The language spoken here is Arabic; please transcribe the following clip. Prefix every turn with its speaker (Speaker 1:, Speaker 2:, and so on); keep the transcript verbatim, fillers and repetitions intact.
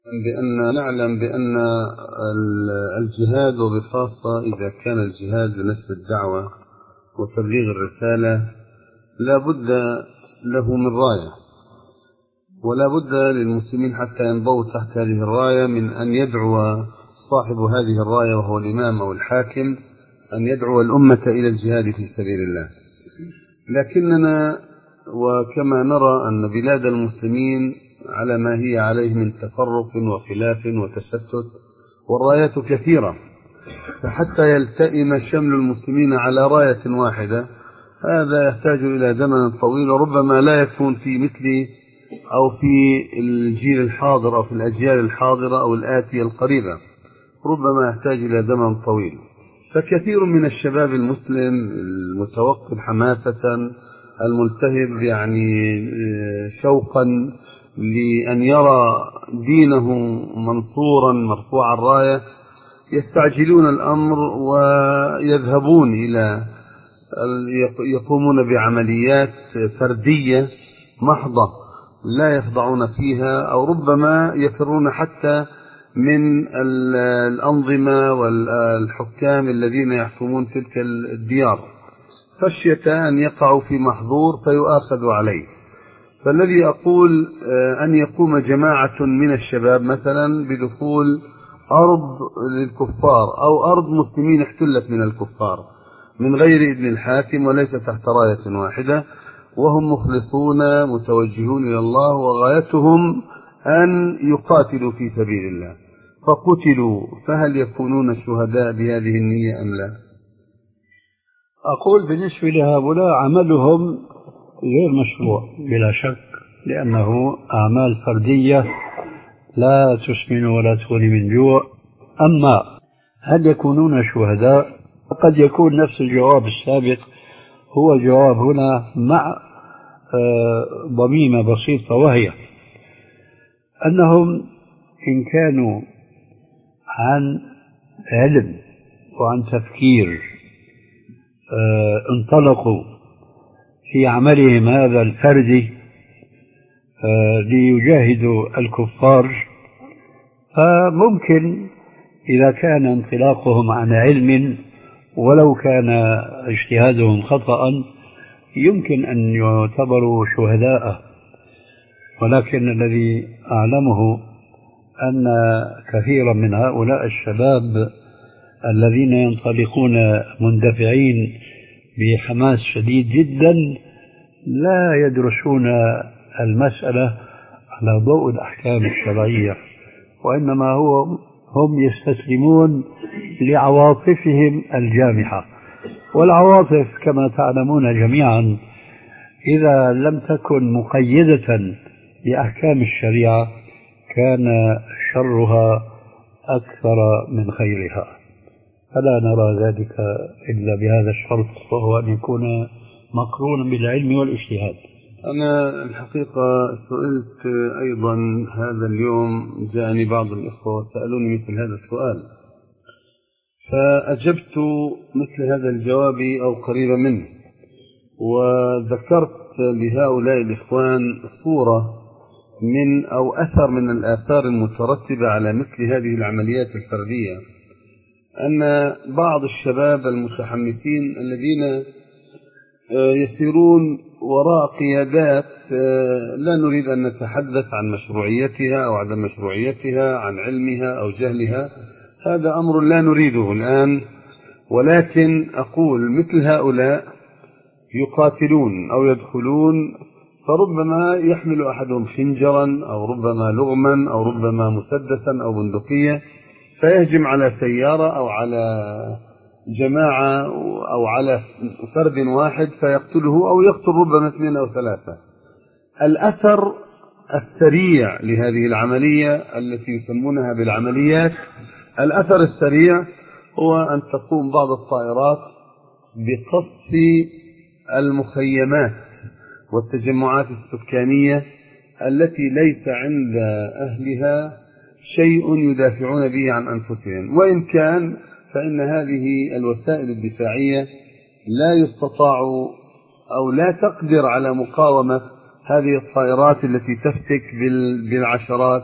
Speaker 1: بأن نعلم بأن الجهاد وبخاصة إذا كان الجهاد لنشر الدعوة وتبليغ الرسالة لا بد له من راية، ولا بد للمسلمين حتى ينضووا تحت هذه الراية من أن يدعو صاحب هذه الراية وهو الإمام أو الحاكم أن يدعو الأمة إلى الجهاد في سبيل الله. لكننا وكما نرى أن بلاد المسلمين على ما هي عليه من تفرق وخلاف وتشتت والرايات كثيرة، فحتى يلتئم شمل المسلمين على راية واحدة هذا يحتاج إلى زمن طويل، وربما لا يكون في مثل أو في الجيل الحاضر أو في الأجيال الحاضرة أو الآتية القريبة، ربما يحتاج إلى زمن طويل. فكثير من الشباب المسلم المتوقد حماسة الملتهب يعني شوقا لأن يرى دينه منصورا مرفوع الراية يستعجلون الأمر ويذهبون إلى يقومون بعمليات فردية محضة لا يخضعون فيها، أو ربما يفرون حتى من الأنظمة والحكام الذين يحكمون تلك الديار خشية أن يقعوا في محظور فيؤاخذوا عليه. فالذي أقول أن يقوم جماعة من الشباب مثلا بدخول أرض للكفار أو أرض مسلمين احتلت من الكفار من غير إذن الحاكم وليس تحت راية واحدة، وهم مخلصون متوجهون إلى الله وغايتهم أن يقاتلوا في سبيل الله فقتلوا، فهل يكونون شهداء بهذه النية أم لا؟
Speaker 2: أقول بالنسبة لهؤلاء عملهم غير مشروع بلا شك، لأنه أعمال فردية لا تسمن ولا تغني من جوع. أما هل يكونون شهداء؟ قد يكون نفس الجواب السابق هو الجواب هنا مع ضميمة بسيطة، وهي أنهم إن كانوا عن علم وعن تفكير انطلقوا في عملهم هذا الفردي ليجاهدوا الكفار، فممكن إذا كان انطلاقهم عن علم ولو كان اجتهادهم خطأ يمكن أن يعتبروا شهداء. ولكن الذي أعلمه أن كثيرا من هؤلاء الشباب الذين ينطلقون مندفعين بحماس شديد جدا لا يدرسون المسألة على ضوء الأحكام الشرعية، وإنما هو هم يستسلمون لعواطفهم الجامحة. والعواطف كما تعلمون جميعا إذا لم تكن مقيدة بأحكام الشريعة كان شرها أكثر من خيرها، فلا نرى ذلك إلا بهذا الشرط، وهو أن يكون مقرونا بالعلم والاجتهاد.
Speaker 1: أنا الحقيقة سئلت أيضا هذا اليوم، جاءني بعض الإخوة وسألوني مثل هذا السؤال فأجبت مثل هذا الجواب أو قريبا منه، وذكرت لهؤلاء الإخوان صورة من أو أثر من الآثار المترتبة على مثل هذه العمليات الفردية، أن بعض الشباب المتحمسين الذين يسيرون وراء قيادات لا نريد أن نتحدث عن مشروعيتها أو عدم مشروعيتها، عن علمها أو جهلها، هذا أمر لا نريده الآن، ولكن أقول مثل هؤلاء يقاتلون أو يدخلون، فربما يحمل أحدهم خنجرا أو ربما لغما أو ربما مسدسا أو بندقية فيهجم على سيارة أو على جماعة أو على فرد واحد فيقتله أو يقتل ربما اثنين أو ثلاثة. الأثر السريع لهذه العملية التي يسمونها بالعمليات، الأثر السريع هو أن تقوم بعض الطائرات بقصف المخيمات والتجمعات السكانية التي ليس عند أهلها شيء يدافعون به عن أنفسهم، وإن كان فإن هذه الوسائل الدفاعية لا يستطاع أو لا تقدر على مقاومة هذه الطائرات التي تفتك بالعشرات